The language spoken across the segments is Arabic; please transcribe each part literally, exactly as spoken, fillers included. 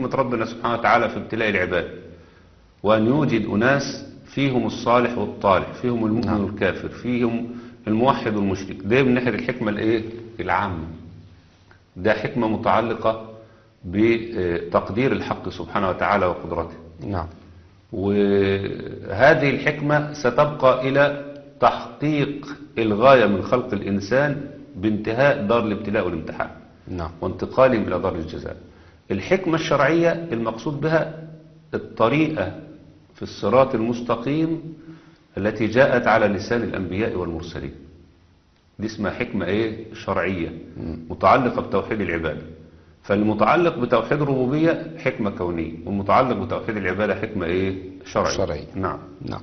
حكمة ربنا سبحانه وتعالى في ابتلاء العباد، وأن يوجد أناس فيهم الصالح والطالح، فيهم المؤمن نعم. والكافر، فيهم الموحد والمشرك. ده من ناحية الحكمة الايه العامة، ده حكمة متعلقة بتقدير الحق سبحانه وتعالى وقدرته. نعم. وهذه الحكمة ستبقى إلى تحقيق الغاية من خلق الإنسان بانتهاء دار الابتلاء والامتحان نعم. وانتقالهم إلى دار الجزاء. الحكمة الشرعية المقصود بها الطريقة في الصراط المستقيم التي جاءت على لسان الأنبياء والمرسلين. دي اسمها حكمة ايه شرعية متعلقة بتوحيد العبادة. فالمتعلق بتوحيد الربوبية حكمة كونية، والمتعلق بتوحيد العبادة حكمة ايه شرعية. شرعية. نعم. نعم.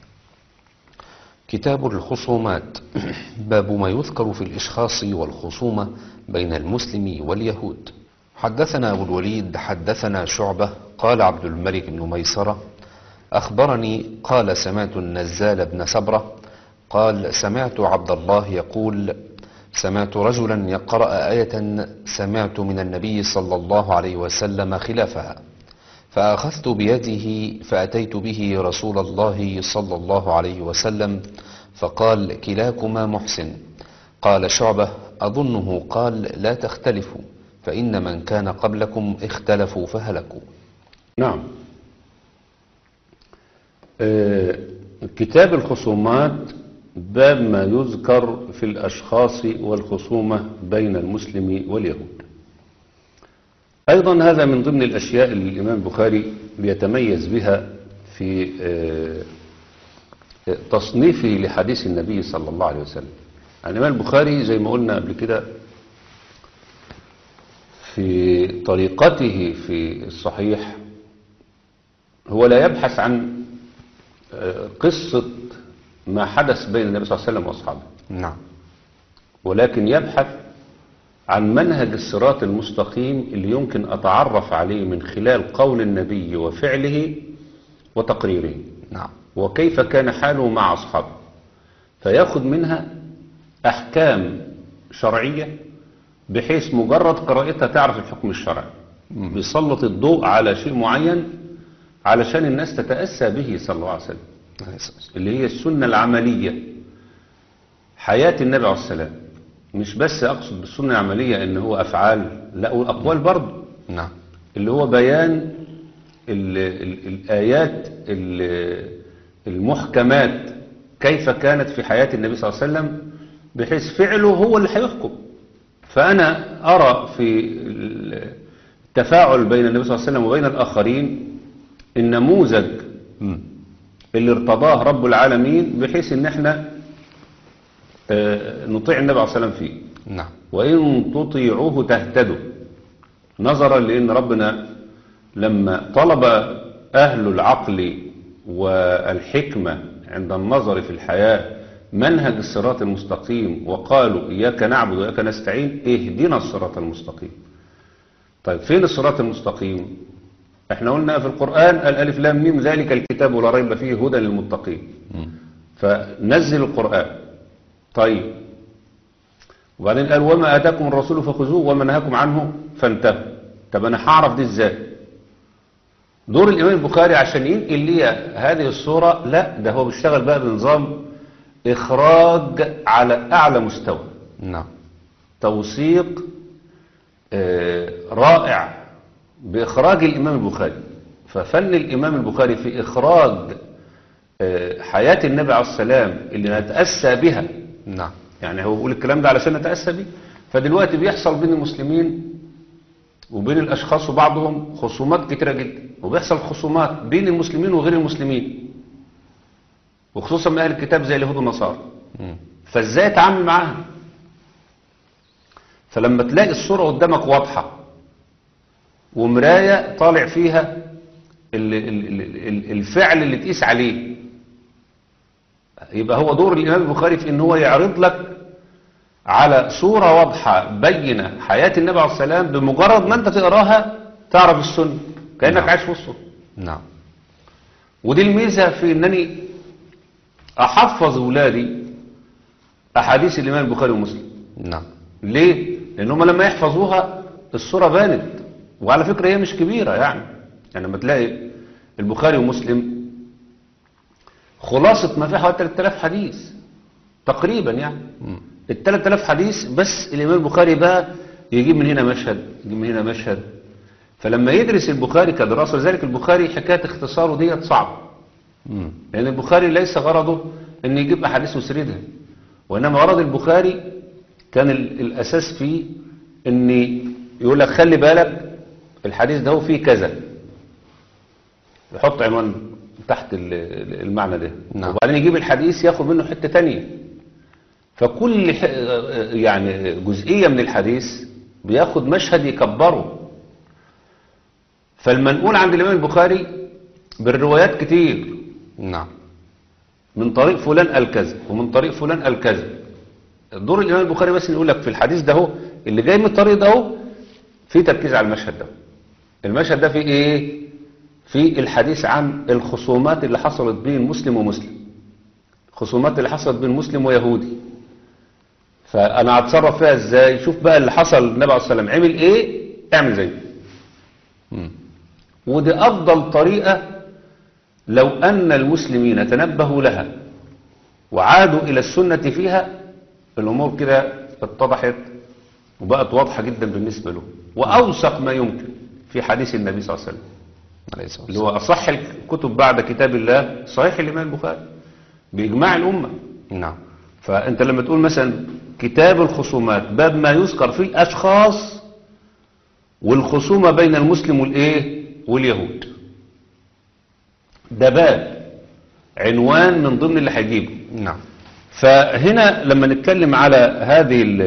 كتاب الخصومات. باب ما يذكر في الإشخاص والخصومة بين المسلم واليهود. حدثنا أبو الوليد حدثنا شعبة قال عبد الملك بن ميسرة أخبرني قال سمعت النزال بن سبرة قال سمعت عبد الله يقول سمعت رجلا يقرأ آية سمعت من النبي صلى الله عليه وسلم خلافها، فأخذت بيده فأتيت به رسول الله صلى الله عليه وسلم فقال كلاكما محسن. قال شعبة أظنه قال لا تختلفوا فإن من كان قبلكم اختلفوا فهلكوا. نعم. آه كتاب الخصومات باب ما يذكر في الأشخاص والخصومة بين المسلم واليهود. أيضا هذا من ضمن الأشياء اللي الإمام البخاري بيتميز بها في آه تصنيفه لحديث النبي صلى الله عليه وسلم. الإمام البخاري زي ما قلنا قبل كده في طريقته في الصحيح هو لا يبحث عن قصة ما حدث بين النبي صلى الله عليه وسلم وأصحابه، نعم، ولكن يبحث عن منهج الصراط المستقيم اللي يمكن أتعرف عليه من خلال قول النبي وفعله وتقريره، نعم، وكيف كان حاله مع أصحابه، فيأخذ منها أحكام شرعية بحيث مجرد قراءتها تعرف الحكم الشرعي، بيسلط الضوء على شيء معين علشان الناس تتأسى به صلى الله عليه وسلم، اللي هي السنة العملية، حياة النبي عليه السلام. مش بس أقصد بالسنة العملية إن هو أفعال، لا، والأقوال برضه، نعم، اللي هو بيان ال ال الآيات ال المحكمات كيف كانت في حياة النبي صلى الله عليه وسلم، بحيث فعله هو اللي هيحكم. فأنا أرى في التفاعل بين النبي صلى الله عليه وسلم وبين الآخرين النموذج اللي ارتضاه رب العالمين بحيث ان احنا نطيع النبي عليه الصلاة والسلام فيه. نعم. وإن تطيعوه تهتدوا، نظرا لأن ربنا لما طلب أهل العقل والحكمة عند النظر في الحياة منهج الصراط المستقيم وقالوا إياك نعبد وإياك نستعين، اهدنا الصراط المستقيم. طيب فين الصراط المستقيم؟ احنا قلنا في القرآن الألف لام ميم ذلك الكتاب لا ريب فيه هدى للمتقين، فنزل القرآن. طيب وبعدين قال وما آتاكم الرسول فخذوه وما نهاكم عنه فانتهوا. طب أنا هعرف دي إزاي؟ دور الإمام البخاري عشان ينقل لي هذه الصورة، لا، ده هو بيشتغل بقى بنظام إخراج على أعلى مستوى. نعم. توثيق آه رائع بإخراج الإمام البخاري. ففن الإمام البخاري في إخراج آه حياة النبي عليه السلام اللي نتأسى بها. نعم. يعني هو بيقول الكلام ده علشان نتأسى به. فدلوقتي بيحصل بين المسلمين وبين الأشخاص وبعضهم خصومات كتيرة جدا، وبيحصل خصومات بين المسلمين وغير المسلمين، وخصوصا من أهل الكتاب زي اليهود والنصارى. فازاي اتعامل معاهم؟ فلما تلاقي الصورة قدامك واضحة ومراية طالع فيها الفعل اللي تقيس عليه، يبقى هو دور الإمام البخاري في ان هو يعرض لك على صورة واضحة بينة حياة النبي عليه السلام، بمجرد ما انت تقراها تعرف السنة كأنك نعم. عايش في وسطه. نعم. ودي الميزة في انني احفظ ولادي احاديث الامام البخاري ومسلم. نعم. ليه؟ لان هم لما يحفظوها الصورة بانت، وعلى فكرة هي مش كبيرة يعني يعني لما تلاقي البخاري ومسلم خلاصة ما فيها حوالي ثلاثة آلاف حديث تقريبا يعني مم. ال ثلاثة آلاف حديث بس الإمام البخاري بقى يجيب من هنا مشهد يجيب من هنا مشهد. فلما يدرس البخاري كدراسة لذلك البخاري حكاية اختصاره ديت صعب مم. لأن البخاري ليس غرضه أن يجيب أحاديث ويسردها وإنما غرض البخاري كان ال- الأساس فيه أن يقول لك خلي بالك الحديث ده هو فيه كذا يحط عنوان تحت ال- ال- المعنى ده نعم. وبعدين يجيب الحديث ياخد منه حتة تانية فكل ح- يعني جزئية من الحديث بياخد مشهد يكبره. فالمنقول عند الإمام البخاري بالروايات كتير نعم. من طريق فلان قال كذا ومن طريق فلان قال كذا. دور الإمام البخاري بس يقول لك في الحديث ده هو اللي جاي من الطريق ده هو في تركيز على المشهد ده. المشهد ده فيه ايه؟ في الحديث عن الخصومات اللي حصلت بين مسلم ومسلم، الخصومات اللي حصلت بين مسلم ويهودي، فانا هتصرف فيها ازاي؟ شوف بقى اللي حصل النبي عليه الصلاه والسلام عمل ايه، اعمل زيه. مم. ودي افضل طريقه لو ان المسلمين تنبهوا لها وعادوا الى السنه فيها الامور كده اتضحت وبقت واضحه جدا بالنسبه له، واوثق ما يمكن في حديث النبي صلى الله عليه وسلم عليه الصلاة اللي والسلام. هو اصح الكتب بعد كتاب الله صحيح الامام البخاري باجماع الامه. نعم. فانت لما تقول مثلا كتاب الخصومات باب ما يذكر فيه الاشخاص والخصومه بين المسلم والايه واليهود، ده باب عنوان من ضمن اللي هيجيبه. نعم. فهنا لما نتكلم على هذه ال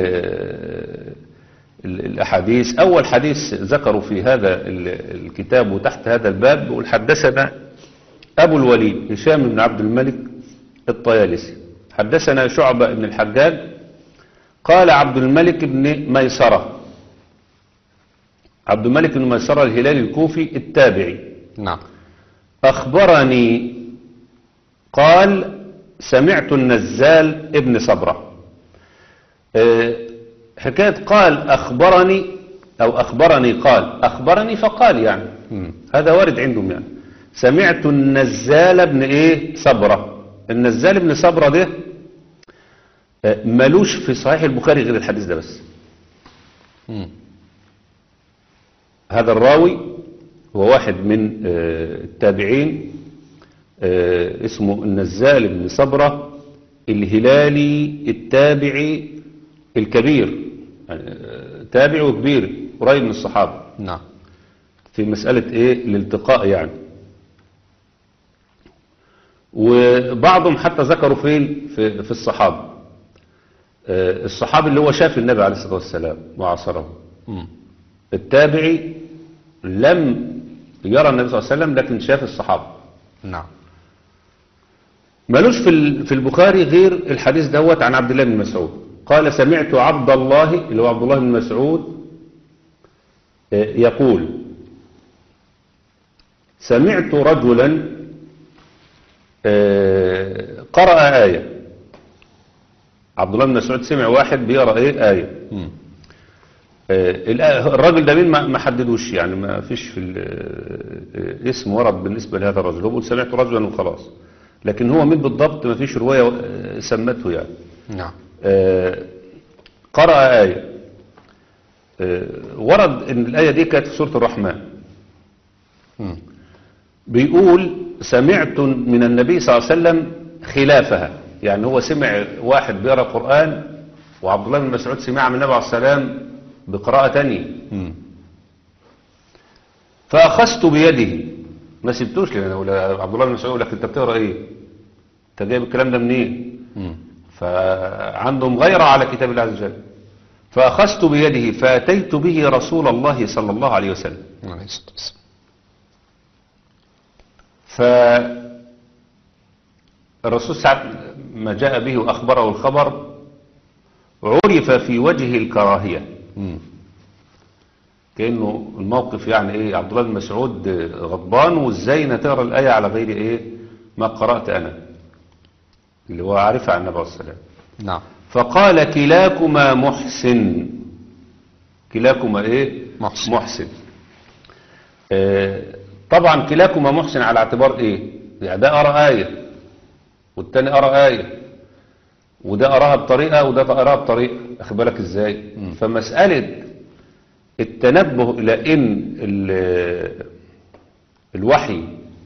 ال الأحاديث، أول حديث ذكروا في هذا ال- الكتاب وتحت هذا الباب بيقول حدثنا أبو الوليد هشام بن عبد الملك الطيالسي حدثنا شعبة بن الحجاج قال عبد الملك بن ميسرة، عبد الملك بن ميسرة الهلالي الكوفي التابعي، نعم. أخبرني قال سمعت النزال ابن صبرة. أه، حكاية قال أخبرني أو أخبرني قال أخبرني فقال يعني مم. هذا وارد عندهم يعني سمعت النزال ابن إيه صبرة. النزال ابن صبرة ده أه، ملوش في صحيح البخاري غير الحديث ده بس. مم. هذا الراوي هو واحد من أه، التابعين أه، اسمه النزال بن صبرة الهلالي التابعي الكبير يعني أه، تابع وكبير قريب من الصحابة نعم. في مسألة ايه الالتقاء يعني. وبعضهم حتى ذكروا فين في, في الصحابة أه، الصحابي اللي هو شاف النبي عليه الصلاة والسلام وعاصره. مم. التابعي لم يرى النبي صلى الله عليه وسلم لكن شاف الصحابة. نعم. مالوش في ال- في البخاري غير الحديث دوت عن عبد الله بن مسعود قال سمعت عبد الله اللي هو عبد الله بن مسعود آه، يقول سمعت رجلا آه، قرأ آية. عبد الله بن مسعود سمع واحد بيقرأ ايه آية. مم. آه، الآية- الراجل ده مين ما ما حددوش يعني ما فيش في ال- آه، اسم ورد بالنسبة لهذا الرجل، هو بيقول سمعت رجلا وخلاص، لكن هو مين بالضبط ما فيش رواية آه، سمته يعني. نعم. آه، قرأ آية آه، ورد ان الآية دي كانت في سورة الرحمن مم. بيقول سمعت من النبي صلى الله عليه وسلم خلافها، يعني هو سمع واحد بيقرأ قرآن وعبد الله بن مسعود سمع من النبي عليه الصلاة والسلام بقراءة تانية مم. فأخذت بيده ما سبتوش لأن عبد الله بن مسعود يقول لك انت بتقرأ ايه؟ انت جايب الكلام ده منين؟ مم. فعندهم غيرة على كتاب الله عز وجل. فأخذت بيده فأتيت به رسول الله صلى الله عليه وسلم. عليه الصلاة والسلام. فالرسول ساعة ما جاء به وأخبره الخبر عرف في وجهه الكراهية، مم. كأنه الموقف يعني ايه عبد الله بن مسعود غضبان وازاي نتقرا الآية على غير ايه ما قرأت أنا اللي هو عارفها عن النبي عليه الصلاة والسلام. نعم. فقال كلاكما محسن. كلاكما ايه محسن. محسن. آه، طبعا كلاكما محسن على اعتبار ايه؟ يعني ده أرى آية والتاني أرى آية، وده أراها بطريقة وده أراها بطريقة، أخد بالك إزاي؟ مم. فمسألة التنبه إلى إن ال- الوحي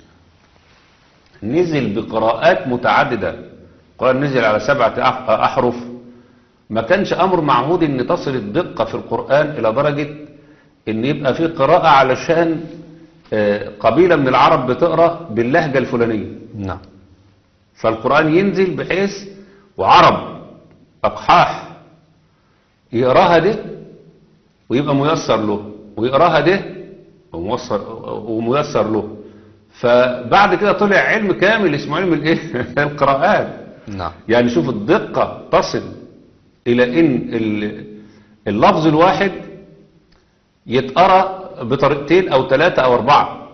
نزل بقراءات متعددة، القرآن نزل على سبعة أح- أحرف، ما كانش أمر معهود إن تصل الدقة في القرآن إلى درجة إن يبقى في قراءة علشان آه، قبيلة من العرب بتقرأ باللهجة الفلانية، نعم. فالقرآن ينزل بحيث وعرب أقحاح يقراها ده ويبقى ميسر له، ويقراها ده وميسر, وميسر له. فبعد كده طلع علم كامل اسمه علم الايه القراءات. نعم. يعني شوف الدقة تصل إلى إن ال- اللفظ الواحد يتقرأ بطريقتين أو ثلاثة أو أربعة،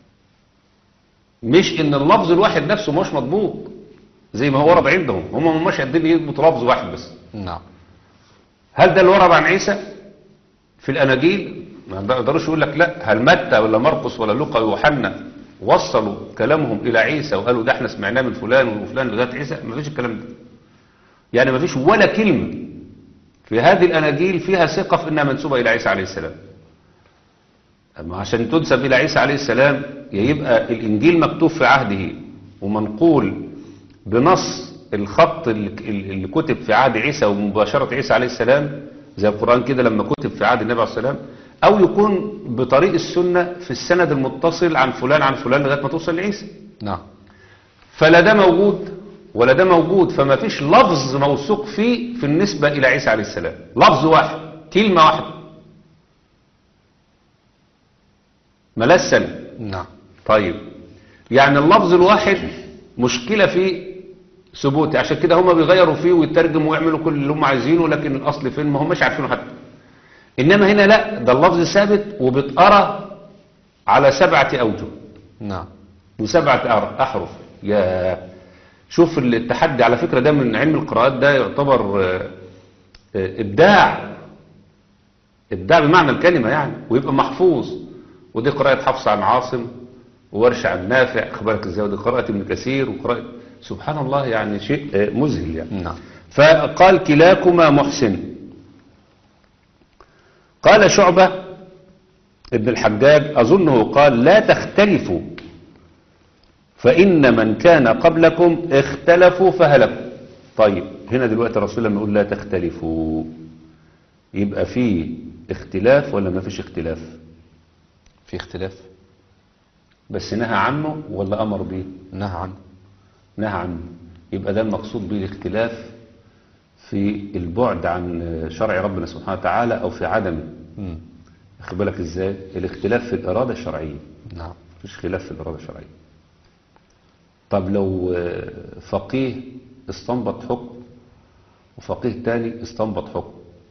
مش إن اللفظ الواحد نفسه مش مضبوط زي ما هو ورد عندهم، هم مش قادرين يضبطوا لفظ واحد بس. نعم. هل ده اللي ورد عن عيسى في الأناجيل؟ ما يقدروش يقول لك لا. هل متى ولا مرقس ولا لوقا ويوحنا وصلوا كلامهم إلى عيسى وقالوا ده احنا سمعناه من فلان وفلان لغاية عيسى؟ ما فيش الكلام ده. يعني ما فيش ولا كلمة في هذه الأناجيل فيها ثقة في إنها منسوبة إلى عيسى عليه السلام. أما عشان تنسب إلى عيسى عليه السلام يبقى الإنجيل مكتوب في عهده ومنقول بنص الخط اللي اللي كتب في عهد عيسى ومباشرة عيسى عليه السلام زي القرآن كده لما كتب في عهد النبي عليه السلام، أو يكون بطريق السنة في السند المتصل عن فلان عن فلان لغاية ما توصل لعيسى. نعم. فلا ده موجود ولا ده موجود، فما فيش لفظ موثوق فيه في النسبة إلى عيسى عليه السلام، لفظ واحد كلمة واحدة ملاش سنة. نعم. طيب يعني اللفظ الواحد مشكلة في ثبوته، عشان كده هم بيغيروا فيه ويترجموا ويعملوا كل اللي هم عايزينه، لكن الأصل فين ما هم مش عارفينه حتى. إنما هنا لا، ده اللفظ ثابت وبتقرأ على سبعة أوجه نعم. وسبعة أر- أحرف. يا شوف التحدي على فكرة ده من علم القراءات، ده يعتبر آه، آه، إبداع، إبداع بمعنى الكلمة يعني، ويبقى محفوظ. ودي قراءة حفص عن عاصم وورش عن نافع، أخبارك إزاي، ودي قراءة ابن كثير وقراءة سبحان الله، يعني شيء آه، مذهل يعني. نعم. فقال كلاكما محسن. قال شعبة ابن الحجاج أظنه قال لا تختلفوا فإن من كان قبلكم اختلفوا فهلكوا. طيب هنا دلوقتي الرسول لما يقول لا تختلفوا يبقى في اختلاف ولا ما فيش اختلاف؟ في اختلاف. بس نهى عنه ولا أمر به؟ نهى عنه. نهى عنه. يبقى ده المقصود به الاختلاف في البعد عن شرع ربنا سبحانه وتعالى أو في عدمه. مم. أخد بالك إزاي؟ الاختلاف في الإرادة الشرعية، نعم. مفيش خلاف في الإرادة الشرعية. طب لو آه، فقيه استنبط حكم وفقيه تاني استنبط حكم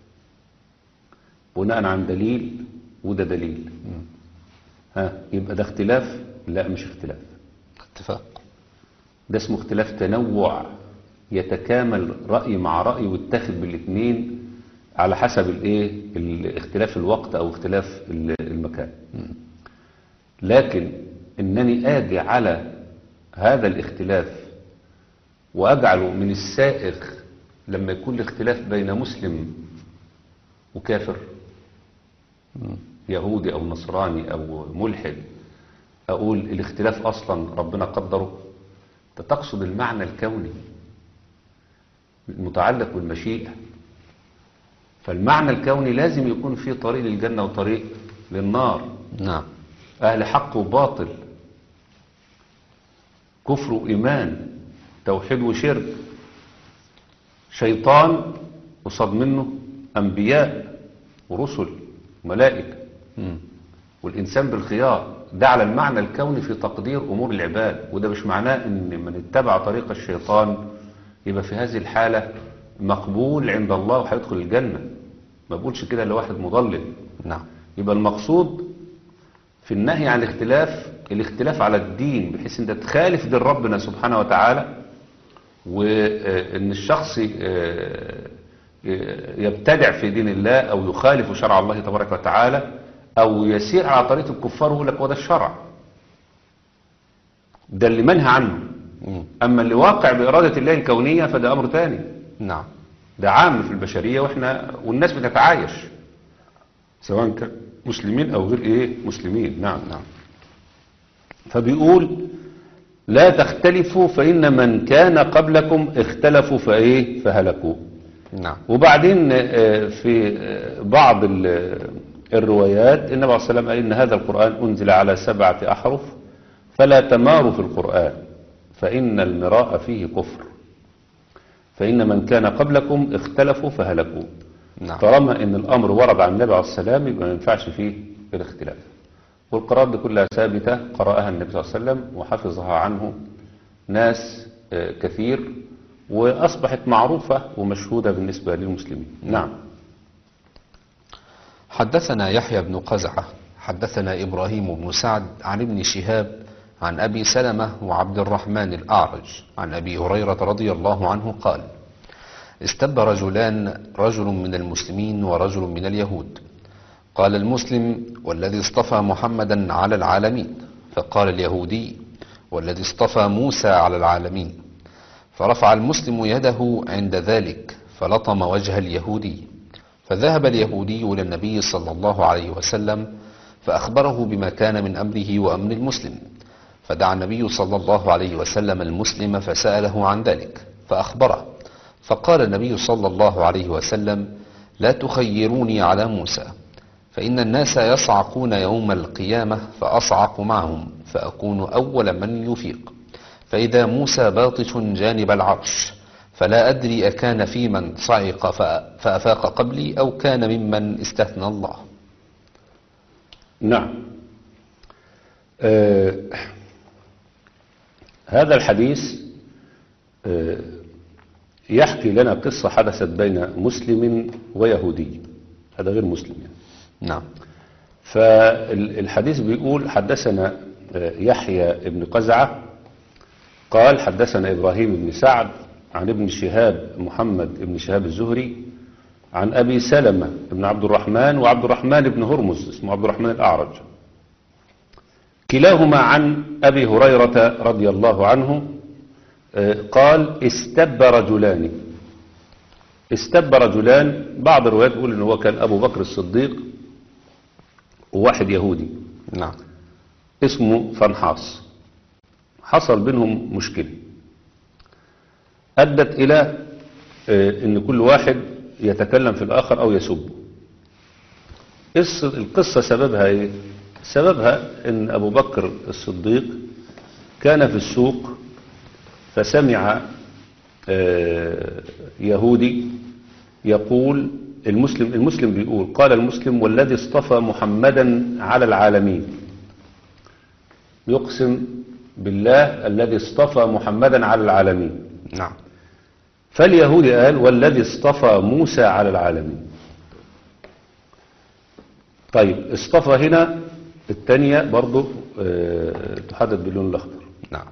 بناء عن دليل وده دليل، ها يبقى ده اختلاف؟ لا مش اختلاف، اتفاق. ده اسمه اختلاف تنوع، يتكامل رأي مع رأي ويتاخد بالاثنين على حسب الايه ال- اختلاف الوقت او اختلاف ال- المكان. لكن انني اجي على هذا الاختلاف واجعله من السائغ لما يكون الاختلاف بين مسلم وكافر، يهودي او نصراني او ملحد، اقول الاختلاف اصلا ربنا قدره. انت تقصد المعنى الكوني المتعلق بالمشيئة، فالمعنى الكوني لازم يكون فيه طريق للجنة وطريق للنار، نعم. أهل حق وباطل، كفر وإيمان، توحيد وشرك، شيطان وصد منه أنبياء ورسل وملائكة، مم. والإنسان بالخيار. ده على المعنى الكوني في تقدير أمور العباد، وده مش معناه إن من اتبع طريق الشيطان يبقى في هذه الحالة مقبول عند الله وهيدخل الجنة. ما بقولش كده لواحد مضلل. نعم. يبقى المقصود في النهي عن الاختلاف الاختلاف على الدين، بحيث ان تخالف دين ربنا سبحانه وتعالى، وان الشخص يبتدع في دين الله او يخالف شرع الله تبارك وتعالى، او يسير على طريقة الكفار ويقول لك وده الشرع، ده اللي منهى عنه. مم. اما اللي واقع بإرادة الله الكونية فده امر تاني، نعم. ده عام في البشرية، واحنا والناس بتتعايش سواء كان مسلمين او غير ايه مسلمين. نعم نعم. فبيقول لا تختلفوا فإن من كان قبلكم اختلفوا فايه فهلكوا. نعم. وبعدين آه، في آه، بعض ال- الروايات النبي عليه الصلاة والسلام قال إن هذا القرآن أنزل على سبعة أحرف فلا تماروا في القرآن فإن المراء فيه كفر، فإن من كان قبلكم اختلفوا فهلكوا. نعم. طالما إن الأمر ورد عن النبي عليه الصلاة والسلام يبقى ما ينفعش فيه الاختلاف. والقراءات دي كلها ثابتة قرأها النبي صلى الله عليه وسلم وحفظها عنه ناس آه، كثير، وأصبحت معروفة ومشهودة بالنسبة للمسلمين. نعم. حدثنا يحيى بن قزعة حدثنا إبراهيم بن سعد عن ابن شهاب عن أبي سلمة وعبد الرحمن الأعرج عن أبي هريرة رضي الله عنه قال: استب رجلان، رجل من المسلمين ورجل من اليهود. قال المسلم: والذي اصطفى محمدا على العالمين. فقال اليهودي: والذي اصطفى موسى على العالمين. فرفع المسلم يده عند ذلك فلطم وجه اليهودي. فذهب اليهودي إلى النبي صلى الله عليه وسلم فأخبره بما كان من أمره وأمر المسلم. فدعا النبي صلى الله عليه وسلم المسلم فسأله عن ذلك فأخبره. فقال النبي صلى الله عليه وسلم: لا تخيروني على موسى، فإن الناس يصعقون يوم القيامة فأصعق معهم فأكون أول من يفيق، فإذا موسى باطش جانب العرش فلا أدري أكان في من صعق فأفاق قبلي أو كان ممن استثنى الله. نعم. آه هذا الحديث آه يحكي لنا قصة حدثت بين مسلم ويهودي، هذا غير مسلم يعني. نعم. فالحديث بيقول حدثنا آه يحيى بن قزعة قال حدثنا إبراهيم بن سعد عن ابن شهاب محمد بن شهاب الزهري عن أبي سلمة بن عبد الرحمن وعبد الرحمن بن هرمز اسمه عبد الرحمن الأعرج، كلاهما عن أبي هريرة رضي الله عنه قال: استب رجلان. استب رجلان، بعض الروايات تقول إنه هو كان أبو بكر الصديق وواحد يهودي نعم. اسمه فنحاص. حصل بينهم مشكلة أدت إلى إن كل واحد يتكلم في الآخر أو يسبه. القصة سببها إيه؟ سببها إن أبو بكر الصديق كان في السوق فسمع يهودي يقول المسلم المسلم بيقول قال المسلم: والذي اصطفى محمدا على العالمين. يقسم بالله الذي اصطفى محمدا على العالمين. نعم. فاليهودي قال: والذي اصطفى موسى على العالمين. طيب اصطفى هنا الثانية برضو اه تحدد باللون الأخضر. نعم.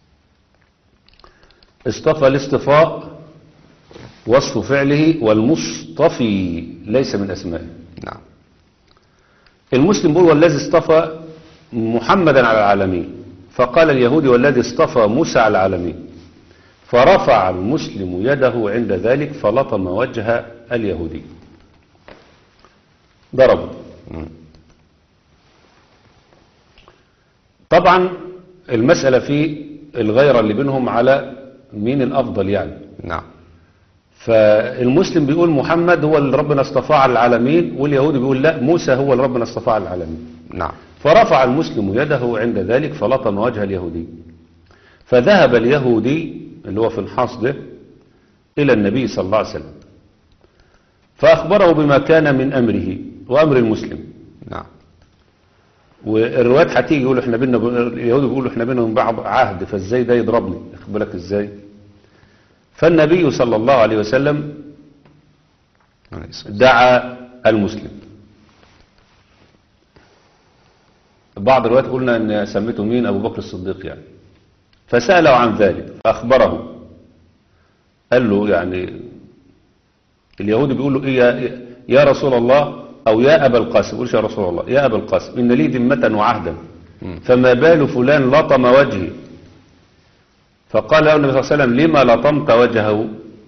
اصطفى الاصطفاء وصف فعله، والمصطفي ليس من أسمائه. نعم. المسلم بيقول: والذي اصطفى محمدا على العالمين. فقال اليهودي: والذي اصطفى موسى على العالمين. فرفع المسلم يده عند ذلك فلطم وجه اليهودي، ضربه. طبعا المسألة في الغيرة اللي بينهم على مين الأفضل يعني. نعم. فالمسلم بيقول محمد هو اللي ربنا اصطفاه على العالمين، واليهودي بيقول لا، موسى هو اللي ربنا اصطفاه على العالمين. نعم. فرفع المسلم يده عند ذلك فلطم وجه اليهودي. فذهب اليهودي اللي هو في الحاص ده إلى النبي صلى الله عليه وسلم فأخبره بما كان من أمره وأمر المسلم. نعم. والروايات هتيجي يقولوا احنا بينا، اليهود بيقولوا احنا بينا من بعض عهد، فازاي ده يضربني؟ اخد بالك ازاي؟ فالنبي صلى الله عليه وسلم دعا المسلم. بعض الروايات قلنا ان سميته مين؟ ابو بكر الصديق يعني. فسأله عن ذلك فأخبره، قال له يعني اليهودي بيقول له ايه يا رسول الله، أو يا أبا القاسم، قولش يا رسول الله، يا أبا القاسم إن لي ذمة وعهدا فما بال فلان لطم وجهي. فقال له النبي صلى الله عليه وسلم لما لطمت وجهه؟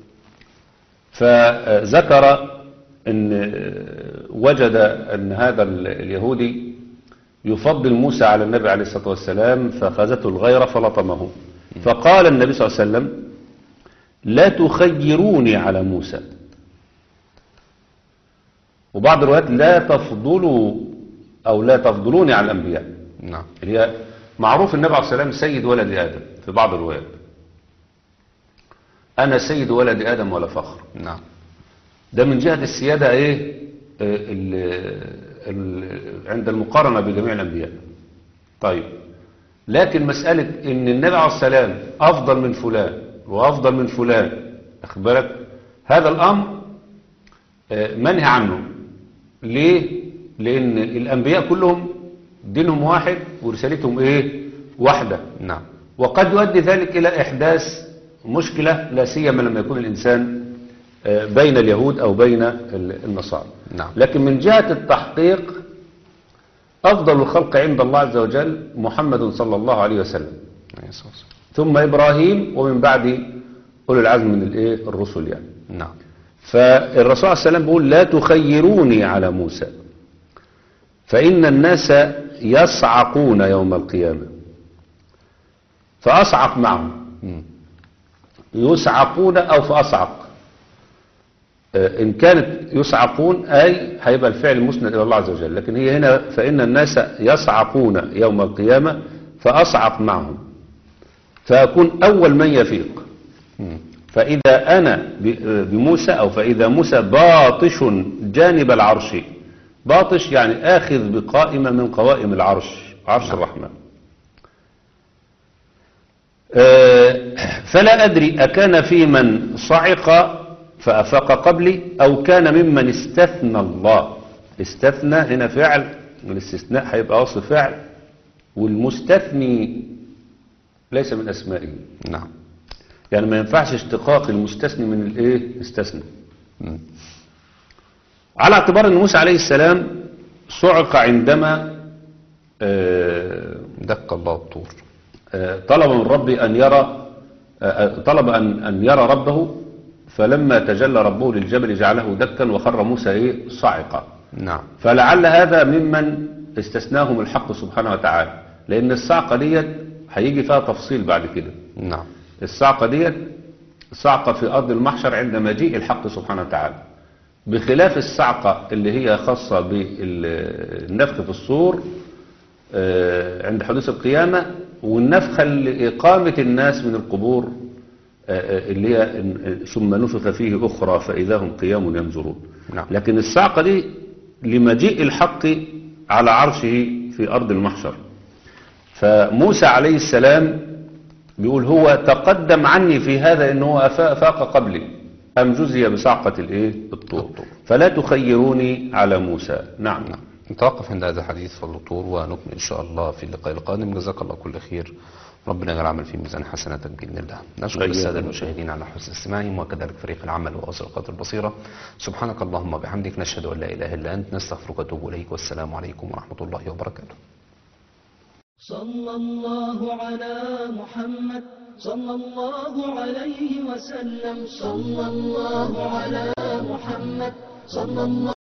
فذكر أن وجد أن هذا اليهودي يفضل موسى على النبي عليه الصلاة والسلام فأخذته الغيرة فلطمه. فقال النبي صلى الله عليه وسلم لا تخيروني على موسى. وبعض الروايات لا تفضلوا أو لا تفضلوني على الأنبياء. نعم. هي معروف النبي عليه الصلاة والسلام سيد ولد آدم في بعض الروايات. أنا سيد ولد آدم ولا فخر. نعم. ده من جهة السيادة إيه ال ال عند المقارنة بجميع الأنبياء. طيب لكن مسألة إن النبي عليه الصلاة والسلام أفضل من فلان وأفضل من فلان، أخبرك هذا الأمر منهي عنه. ليه؟ لأن الأنبياء كلهم دينهم واحد ورسالتهم إيه؟ واحدة. نعم. وقد يؤدي ذلك إلى إحداث مشكلة لا سيما لما يكون الإنسان بين اليهود أو بين النصارى. نعم. لكن من جهة التحقيق أفضل الخلق عند الله عز وجل محمد صلى الله عليه وسلم، ثم إبراهيم، ومن بعد أولي العزم من الإيه الرسل يعني. نعم. فالرسول عليه السلام بيقول لا تخيروني على موسى فإن الناس يصعقون يوم القيامة. فأصعق معهم، يصعقون أو فأصعق. إن كانت يصعقون أي هيبقى الفعل مسند إلى الله عز وجل، لكن هي هنا فإن الناس يصعقون يوم القيامة فأصعق معهم فأكون أول من يفيق. فإذا أنا بموسى أو فإذا موسى باطش جانب العرش، باطش يعني آخذ بقائمة من قوائم العرش، عرش الرحمن. فلا أدري أكان في من صعق فأفاق قبلي أو كان ممن استثنى الله. استثنى هنا فعل، الاستثناء هيبقى وصف فعل، والمستثني ليس من أسمائه. نعم. يعني ما ينفعش اشتقاق المستثني من الايه استثنى. على اعتبار ان موسى عليه السلام صعق عندما دق الله الطور، طلب من ربي ان يرى طلب ان ان يرى ربه، فلما تجلى ربه للجبل جعله دكا وخر موسى ايه صعقا. نعم. فلعل هذا ممن استثناهم الحق سبحانه وتعالى، لان الصعقه ديت هيجي فيها تفصيل بعد كده. نعم. الصعقة ديت صعقة في أرض المحشر عند مجيء الحق سبحانه وتعالى، بخلاف الصعقة اللي هي خاصة بالنفخ في الصور عند حدوث القيامة، والنفخة لإقامة الناس من القبور اللي هي ثم نفخ فيه أخرى فإذا هم قيام ينظرون. نعم. لكن الصعقة دي لمجيء الحق على عرشه في أرض المحشر. فموسى عليه السلام بيقول هو تقدم عني في هذا انه هو فاق قبلي ام جزي بصعقة الايه الطور. فلا تخيروني على موسى. نعم. نعم. نتوقف عند هذا الحديث في الطور ونكمل ان شاء الله في اللقاء القادم. جزاك الله كل خير، ربنا يجعل العمل في ميزان حسناتك باذن الله. نشكر الساده المشاهدين على حسن استماعهم وكذلك فريق العمل واصدقاء البصيره. سبحانك اللهم وبحمدك نشهد ان لا اله الا انت نستغفرك ونتوب اليك، والسلام عليكم ورحمه الله وبركاته. صلى الله على محمد صلى الله عليه وسلم. صلى الله على محمد صلى الله